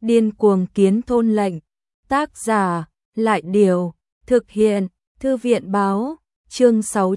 Điên cuồng kiến thôn lệnh. Tác giả, Lại Điều. Thực hiện, Thư viện báo. Chương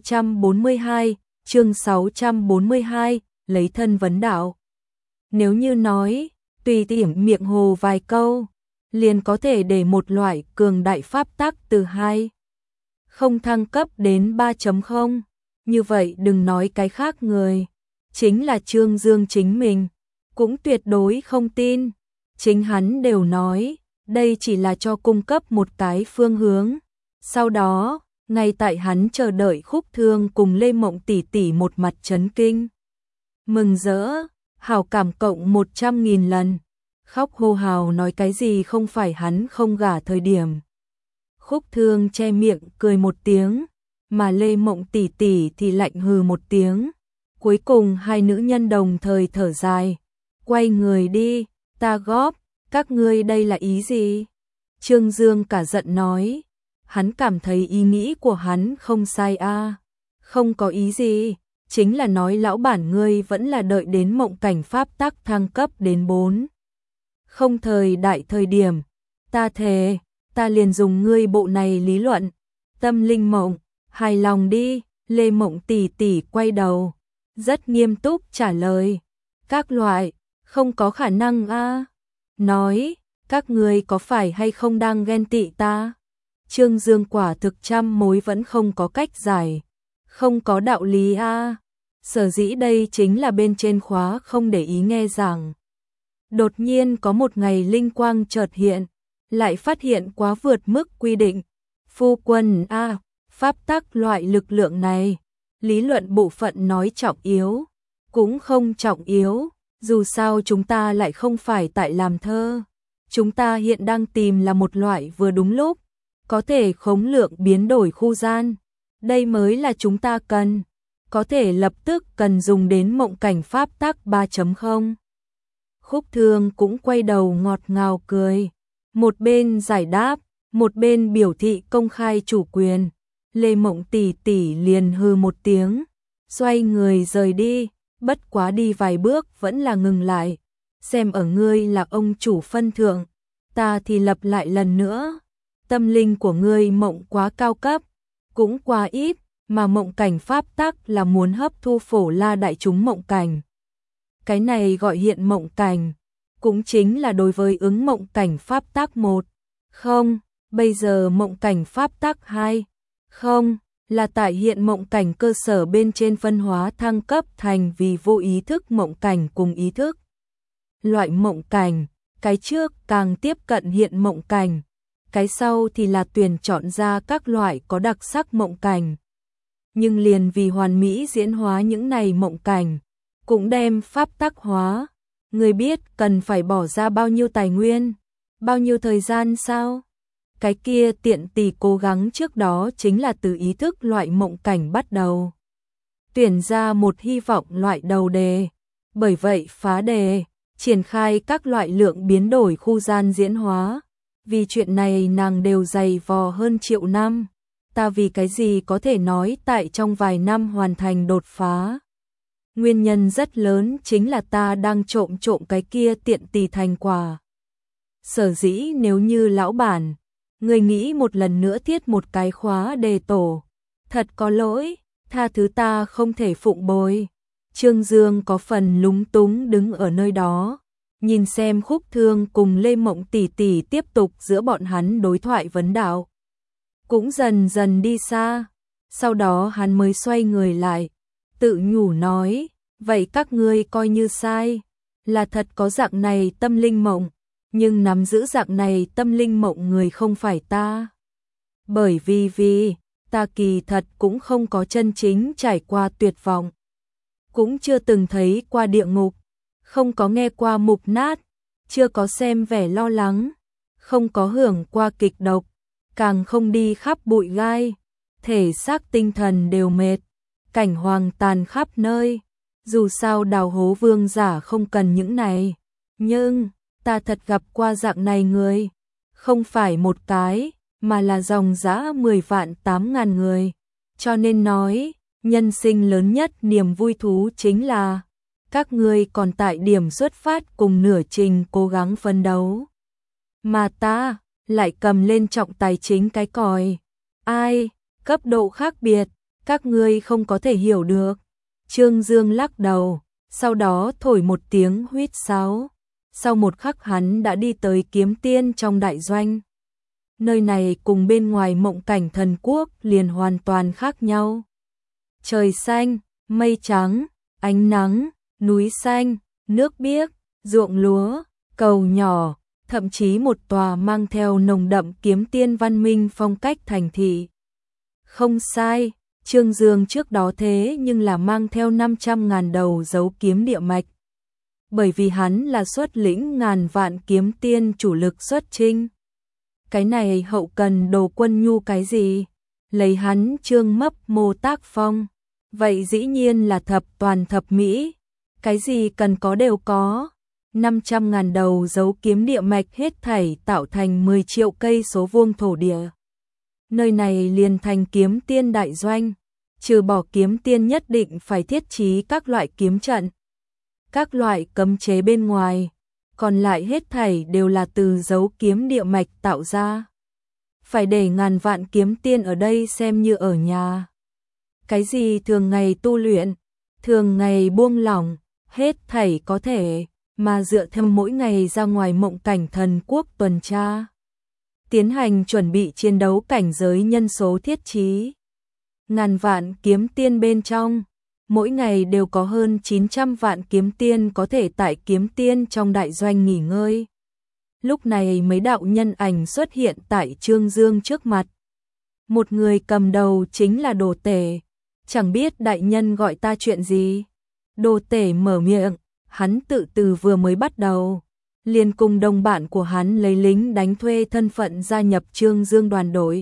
642, lấy thân vấn đạo. Nếu như nói, tùy tiện miệng hồ vài câu, liền có thể để một loại cường đại pháp tắc từ 2 không thăng cấp đến 3.0, như vậy đừng nói cái khác người, chính là Trương Dương chính mình, cũng tuyệt đối không tin, chính hắn đều nói, đây chỉ là cho cung cấp một cái phương hướng, sau đó, ngay tại hắn chờ đợi Khúc Thương cùng Lê Mộng tỷ tỷ một mặt chấn kinh. Mừng rỡ, hảo cảm cộng 100.000 lần, khóc hô hào nói cái gì không phải hắn không gả thời điểm. Khúc Thương che miệng cười một tiếng, mà Lê Mộng tỷ tỷ thì lạnh hừ một tiếng. Cuối cùng hai nữ nhân đồng thời thở dài, quay người đi, ta góp, các ngươi đây là ý gì? Trương Dương cả giận nói, hắn cảm thấy ý nghĩ của hắn không sai a, không có ý gì, chính là nói lão bản ngươi vẫn là đợi đến mộng cảnh pháp tắc thăng cấp đến 4. Không thời đại thời điểm, ta thề, ta liền dùng ngươi bộ này lý luận, tâm linh mộng, hài lòng đi, Lê Mộng tỷ tỷ quay đầu, rất nghiêm túc trả lời, các loại, không có khả năng a. Nói, các ngươi có phải hay không đang ghen tị ta? Trương Dương quả thực trăm mối vẫn không có cách giải, không có đạo lý a. Sở dĩ đây chính là bên trên khóa không để ý nghe giảng. Đột nhiên có một ngày linh quang chợt hiện, lại phát hiện quá vượt mức quy định. Phu quân a, pháp tắc loại lực lượng này, lý luận bộ phận nói trọng yếu, cũng không trọng yếu, dù sao chúng ta lại không phải tại làm thơ. Chúng ta hiện đang tìm là một loại vừa đúng lúc, có thể khống lượng biến đổi khu gian. Đây mới là chúng ta cần, có thể lập tức cần dùng đến mộng cảnh pháp tắc 3.0. Khúc Thương cũng quay đầu ngọt ngào cười, một bên giải đáp, một bên biểu thị công khai chủ quyền. Lê Mộng tỷ tỷ liền hừ một tiếng, xoay người rời đi, bất quá đi vài bước vẫn là ngừng lại, xem ở ngươi là ông chủ phân thượng, ta thì lặp lại lần nữa, tâm linh của ngươi mộng quá cao cấp, cũng quá ít, mà mộng cảnh pháp tắc là muốn hấp thu phổ la đại chúng mộng cảnh. Cái này gọi hiện mộng cảnh, cũng chính là đối với ứng mộng cảnh pháp tắc 1. Không, bây giờ mộng cảnh pháp tắc 2. Không, là tại hiện mộng cảnh cơ sở bên trên phân hóa thăng cấp thành vì vô ý thức mộng cảnh cùng ý thức. Loại mộng cảnh, cái trước càng tiếp cận hiện mộng cảnh, cái sau thì là tuyển chọn ra các loại có đặc sắc mộng cảnh. Nhưng liền vì hoàn mỹ diễn hóa những này mộng cảnh, cũng đem pháp tắc hóa, người biết cần phải bỏ ra bao nhiêu tài nguyên, bao nhiêu thời gian sao? Cái kia tiện tỷ cố gắng trước đó chính là từ ý thức loại mộng cảnh bắt đầu. Tuyển ra một hy vọng loại đầu đề, bởi vậy phá đề, triển khai các loại lượng biến đổi khu gian diễn hóa. Vì chuyện này nàng đều dày vò hơn triệu năm, ta vì cái gì có thể nói tại trong vài năm hoàn thành đột phá. Nguyên nhân rất lớn chính là ta đang trộm cái kia tiện tỷ thành quả. Sở dĩ nếu như lão bản, người nghĩ một lần nữa thiết một cái khóa đề tổ, thật có lỗi, tha thứ ta không thể phụng bồi. Trương Dương có phần lúng túng đứng ở nơi đó, nhìn xem Khúc Thương cùng Lê Mộng tỷ tỷ tiếp tục giữa bọn hắn đối thoại vấn đạo. Cũng dần dần đi xa, sau đó hắn mới xoay người lại, tự nhủ nói, vậy các ngươi coi như sai, là thật có dạng này tâm linh mộng, nhưng nắm giữ dạng này tâm linh mộng người không phải ta. Bởi vì ta kỳ thật cũng không có chân chính trải qua tuyệt vọng, cũng chưa từng thấy qua địa ngục, không có nghe qua mục nát, chưa có xem vẻ lo lắng, không có hưởng qua kịch độc, càng không đi khắp bụi gai, thể xác tinh thần đều mệt, cảnh hoang tàn khắp nơi. Dù sao đào hố vương giả không cần những này, nhưng ta thật gặp qua dạng này người, không phải một cái, mà là dòng dã 10 vạn 8.000 người. Cho nên nói, nhân sinh lớn nhất niềm vui thú chính là các ngươi còn tại điểm xuất phát cùng nửa trình cố gắng phấn đấu. mà ta lại cầm lên trọng tài chính cái còi. Ai, cấp độ khác biệt, các ngươi không có thể hiểu được. Trương Dương lắc đầu, sau đó thổi một tiếng huýt sáo. Sau một khắc hắn đã đi tới Kiếm Tiên trong đại doanh. Nơi này cùng bên ngoài Mộng Cảnh Thần Quốc liền hoàn toàn khác nhau. Trời xanh, mây trắng, ánh nắng, núi xanh, nước biếc, ruộng lúa, cầu nhỏ, thậm chí một tòa mang theo nồng đậm kiếm tiên văn minh phong cách thành thị. Không sai, Trương Dương trước đó thế nhưng là mang theo 500.000 đầu dấu kiếm địa mạch. Bởi vì hắn là xuất lĩnh ngàn vạn kiếm tiên chủ lực xuất chinh. Cái này hậu cần đồ quân nhu cái gì? Lấy hắn Trương Mấp Mô tác phong. Vậy dĩ nhiên là thập toàn thập mỹ. Cái gì cần có đều có. 500.000 đầu dấu kiếm địa mạch hết thảy tạo thành 10 triệu cây số vuông thổ địa. Nơi này liền thành kiếm tiên đại doanh. Trừ bỏ kiếm tiên nhất định phải thiết trí các loại kiếm trận, các loại cấm chế bên ngoài, còn lại hết thảy đều là từ dấu kiếm địa mạch tạo ra. Phải để ngàn vạn kiếm tiên ở đây xem như ở nhà. Cái gì thường ngày tu luyện, thường ngày buông lỏng, hết thảy có thể, mà dựa theo mỗi ngày ra ngoài Mộng Cảnh Thần Quốc tuần tra. Tiến hành chuẩn bị chiến đấu cảnh giới nhân số thiết trí. Ngàn vạn kiếm tiên bên trong, mỗi ngày đều có hơn 900 vạn kiếm tiên có thể tại kiếm tiên trong đại doanh nghỉ ngơi. Lúc này mấy đạo nhân ảnh xuất hiện tại Trương Dương trước mặt. Một người cầm đầu chính là Đồ Tể. Chẳng biết đại nhân gọi ta chuyện gì. Đồ Tể mở miệng, hắn tự từ vừa mới bắt đầu. Liền cùng đồng bạn của hắn lấy lính đánh thuê thân phận gia nhập Trương Dương đoàn đội.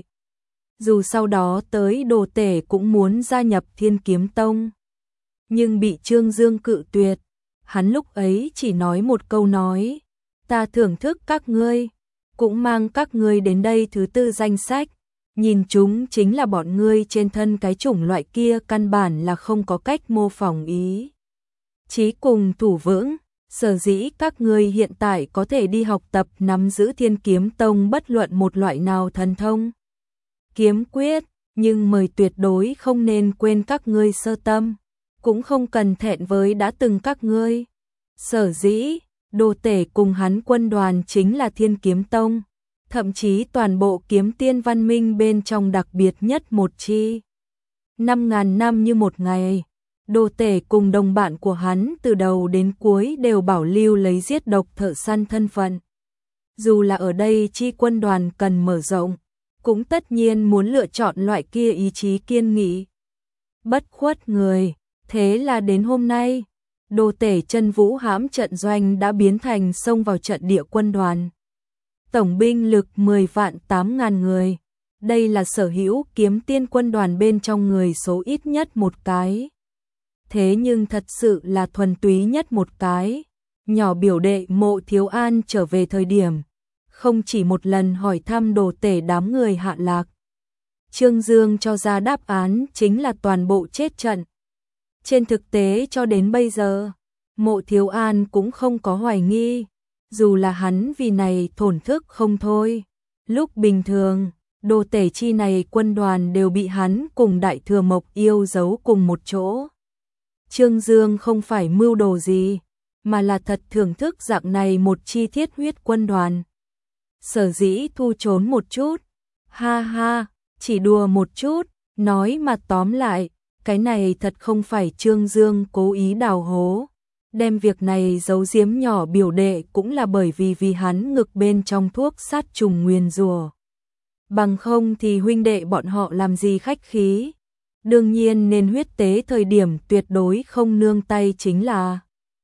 Dù sau đó tới Đồ Tể cũng muốn gia nhập Thiên Kiếm Tông, nhưng bị Trương Dương cự tuyệt. Hắn lúc ấy chỉ nói một câu nói, ta thưởng thức các ngươi, cũng mang các ngươi đến đây thứ tư danh sách, nhìn chúng chính là bọn ngươi trên thân cái chủng loại kia căn bản là không có cách mô phỏng ý chí cùng thủ vững, sở dĩ các ngươi hiện tại có thể đi học tập nắm giữ Thiên Kiếm Tông bất luận một loại nào thần thông, kiếm quyết, nhưng mời tuyệt đối không nên quên các ngươi sơ tâm, cũng không cần thẹn với đã từng các ngươi. Sở dĩ, Đồ Tể cùng hắn quân đoàn chính là Thiên Kiếm Tông, thậm chí toàn bộ kiếm tiên văn minh bên trong đặc biệt nhất một chi. 5.000 năm như một ngày, Đồ Tể cùng đồng bạn của hắn từ đầu đến cuối đều bảo lưu lấy giết độc thợ săn thân phận. Dù là ở đây chi quân đoàn cần mở rộng, cũng tất nhiên muốn lựa chọn loại kia ý chí kiên nghị, bất khuất người. Thế là đến hôm nay, Đồ Tể chân vũ hãm trận doanh đã biến thành xông vào trận địa quân đoàn. Tổng binh lực 10 vạn 8.000 người. Đây là sở hữu kiếm tiên quân đoàn bên trong người số ít nhất một cái. Thế nhưng thật sự là thuần túy nhất một cái. Nhỏ biểu đệ Mộ Thiếu An trở về thời điểm, không chỉ một lần hỏi thăm Đồ Tể đám người hạ lạc. Trương Dương cho ra đáp án chính là toàn bộ chết trận. Trên thực tế cho đến bây giờ, Mộ Thiếu An cũng không có hoài nghi, dù là hắn vì này thổn thức không thôi. Lúc bình thường, Đồ Tể chi này quân đoàn đều bị hắn cùng Đại Thừa Mộc Yêu giấu cùng một chỗ. Trương Dương không phải mưu đồ gì, mà là thật thưởng thức dạng này một chi thiết huyết quân đoàn. Sở dĩ thu trốn một chút, ha ha, chỉ đùa một chút, nói mà tóm lại, cái này thật không phải Trương Dương cố ý đào hố. Đem việc này giấu giếm nhỏ biểu đệ cũng là bởi vì hắn ngực bên trong thuốc sát trùng nguyền rủa. Bằng không thì huynh đệ bọn họ làm gì khách khí. Đương nhiên nên huyết tế thời điểm tuyệt đối không nương tay chính là.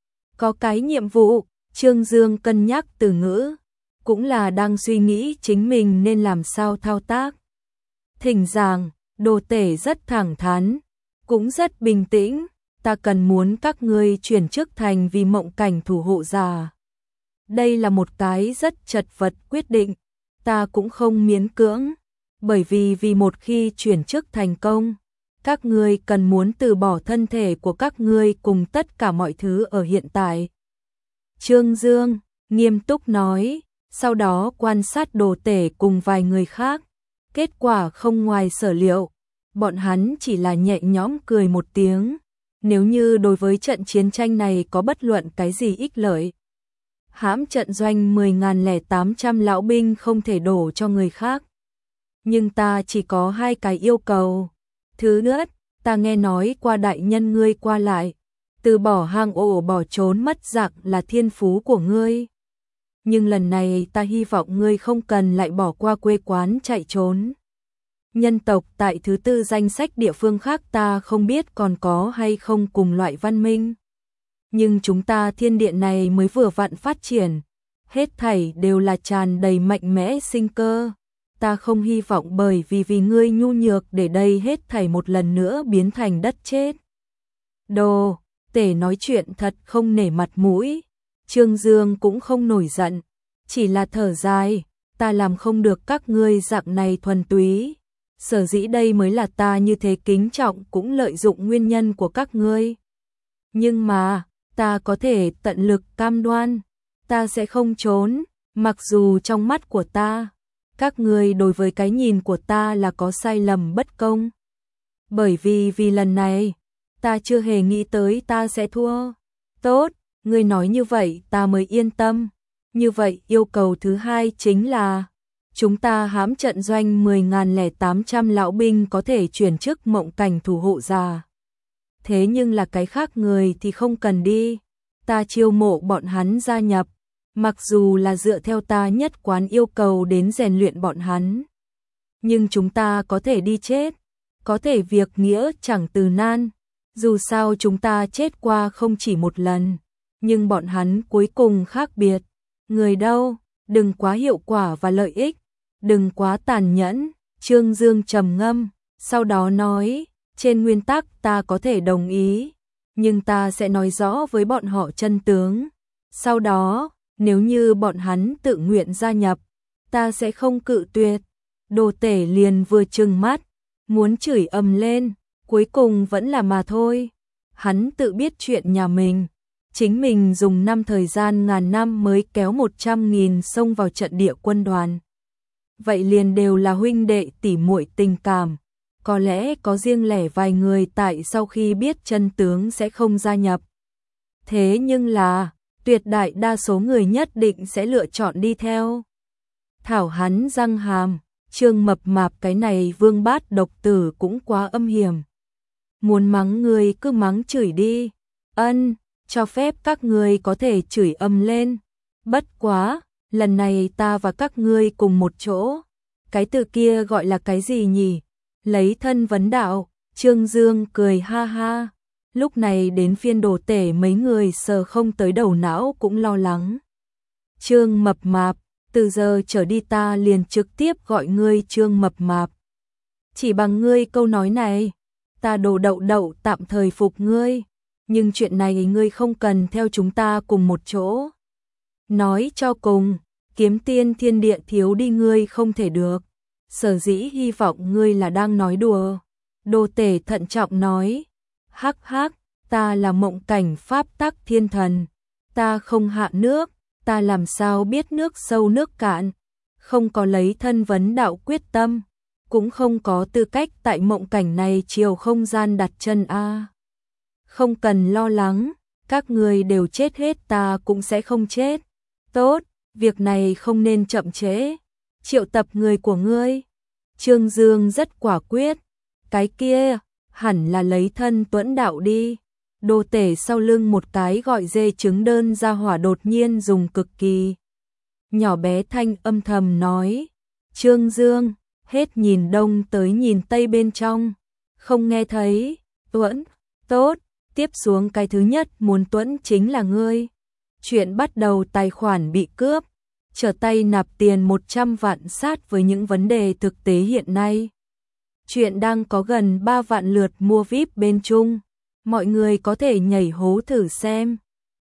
Có cái nhiệm vụ, Trương Dương cân nhắc từ ngữ, cũng là đang suy nghĩ chính mình nên làm sao thao tác. Thỉnh giảng, Đồ Tể rất thẳng thắn, cũng rất bình tĩnh, ta cần muốn các ngươi chuyển chức thành vì Mộng Cảnh thủ hộ giả. Đây là một cái rất chật vật quyết định, ta cũng không miễn cưỡng, bởi vì một khi chuyển chức thành công, các ngươi cần muốn từ bỏ thân thể của các ngươi cùng tất cả mọi thứ ở hiện tại. Trương Dương nghiêm túc nói, sau đó quan sát Đồ Tể cùng vài người khác. Kết quả không ngoài sở liệu, bọn hắn chỉ là nhẹ nhõm cười một tiếng. Nếu như đối với trận chiến tranh này có bất luận cái gì ích lợi, hãm trận doanh 10.800 lão binh không thể đổ cho người khác. Nhưng ta chỉ có 2 cái yêu cầu. Thứ nhất, ta nghe nói qua đại nhân ngươi qua lại, từ bỏ hang ổ bỏ trốn mất dạng là thiên phú của ngươi. Nhưng lần này ta hy vọng ngươi không cần lại bỏ qua quê quán chạy trốn. Nhân tộc tại thứ 4 danh sách địa phương khác ta không biết còn có hay không cùng loại văn minh. Nhưng chúng ta thiên địa này mới vừa vặn phát triển, hết thảy đều là tràn đầy mạnh mẽ sinh cơ. Ta không hy vọng bởi vì ngươi nhu nhược để đây hết thảy một lần nữa biến thành đất chết. Đồ Tể nói chuyện thật không nể mặt mũi. Trương Dương cũng không nổi giận, chỉ là thở dài, ta làm không được các ngươi dạng này thuần túy. Sở dĩ đây mới là ta như thế kính trọng cũng lợi dụng nguyên nhân của các ngươi. Nhưng mà, ta có thể tận lực cam đoan, ta sẽ không trốn, mặc dù trong mắt của ta, các ngươi đối với cái nhìn của ta là có sai lầm bất công. Bởi vì lần này, ta chưa hề nghĩ tới ta sẽ thua. Tốt, ngươi nói như vậy ta mới yên tâm. Như vậy yêu cầu thứ 2 chính là chúng ta hãm trận doanh 10.800 lão binh có thể chuyển chức mộng cảnh thủ hộ giả. Thế nhưng là cái khác người thì không cần đi. Ta chiêu mộ bọn hắn gia nhập, mặc dù là dựa theo ta nhất quán yêu cầu đến rèn luyện bọn hắn. Nhưng chúng ta có thể đi chết, có thể việc nghĩa chẳng từ nan. Dù sao chúng ta chết qua không chỉ một lần, nhưng bọn hắn cuối cùng khác biệt. Người đâu, đừng quá hiệu quả và lợi ích, đừng quá tàn nhẫn. Trương Dương trầm ngâm, sau đó nói, trên nguyên tắc ta có thể đồng ý, nhưng ta sẽ nói rõ với bọn họ chân tướng. Sau đó, nếu như bọn hắn tự nguyện gia nhập, ta sẽ không cự tuyệt. Đồ Tể liền vừa trừng mắt, muốn chửi ầm lên, cuối cùng vẫn là mà thôi. Hắn tự biết chuyện nhà mình, chính mình dùng thời gian ngàn năm mới kéo 100.000 xông vào trận địa quân đoàn. Vậy liền đều là huynh đệ tỉ muội tình cảm, có lẽ có riêng lẻ vài người tại sau khi biết chân tướng sẽ không gia nhập. Thế nhưng là, tuyệt đại đa số người nhất định sẽ lựa chọn đi theo. Thảo hắn răng hàm, Trương Mập Mạp cái này vương bát độc tử cũng quá âm hiểm. Muốn mắng người cứ mắng chửi đi. Ân, cho phép các ngươi có thể chửi ầm lên. Bất quá, lần này ta và các ngươi cùng một chỗ. Cái từ kia gọi là cái gì nhỉ? Lấy thân vấn đạo. Trương Dương cười ha ha. Lúc này đến phiên Đồ Tể mấy người sờ không tới đầu não cũng lo lắng. Trương Mập Mạp, từ giờ trở đi ta liền trực tiếp gọi ngươi Trương Mập Mạp. Chỉ bằng ngươi câu nói này, ta Đồ Đậu Đậu tạm thời phục ngươi, nhưng chuyện này ngươi không cần theo chúng ta cùng một chỗ. Nói cho cùng, Kiếm Tiên Thiên Địa thiếu đi ngươi không thể được. Sở dĩ hy vọng ngươi là đang nói đùa. Đồ Tể thận trọng nói, hắc hắc, ta là mộng cảnh pháp tắc thiên thần, ta không hạ nước, ta làm sao biết nước sâu nước cạn, không có lấy thân vấn đạo quyết tâm, cũng không có tư cách tại mộng cảnh này chiều không gian đặt chân a. Không cần lo lắng, các người đều chết hết ta cũng sẽ không chết. Tốt, việc này không nên chậm trễ. Triệu tập người của ngươi. Trương Dương rất quả quyết. Cái kia, hẳn là lấy thân tuẫn đạo đi. Đồ Tể sau lưng một cái gọi dê trứng đơn ra hỏa đột nhiên dùng cực kỳ nhỏ bé thanh âm thầm nói. Trương Dương, hết nhìn đông tới nhìn tây bên trong. Không nghe thấy, tuẫn, tốt, tiếp xuống cái thứ nhất muốn tuẫn chính là ngươi. Chuyện bắt đầu tài khoản bị cướp, trở tay nạp tiền 100 vạn sát với những vấn đề thực tế hiện nay. Chuyện đang có gần 3 vạn lượt mua VIP bên Trung, mọi người có thể nhảy hố thử xem.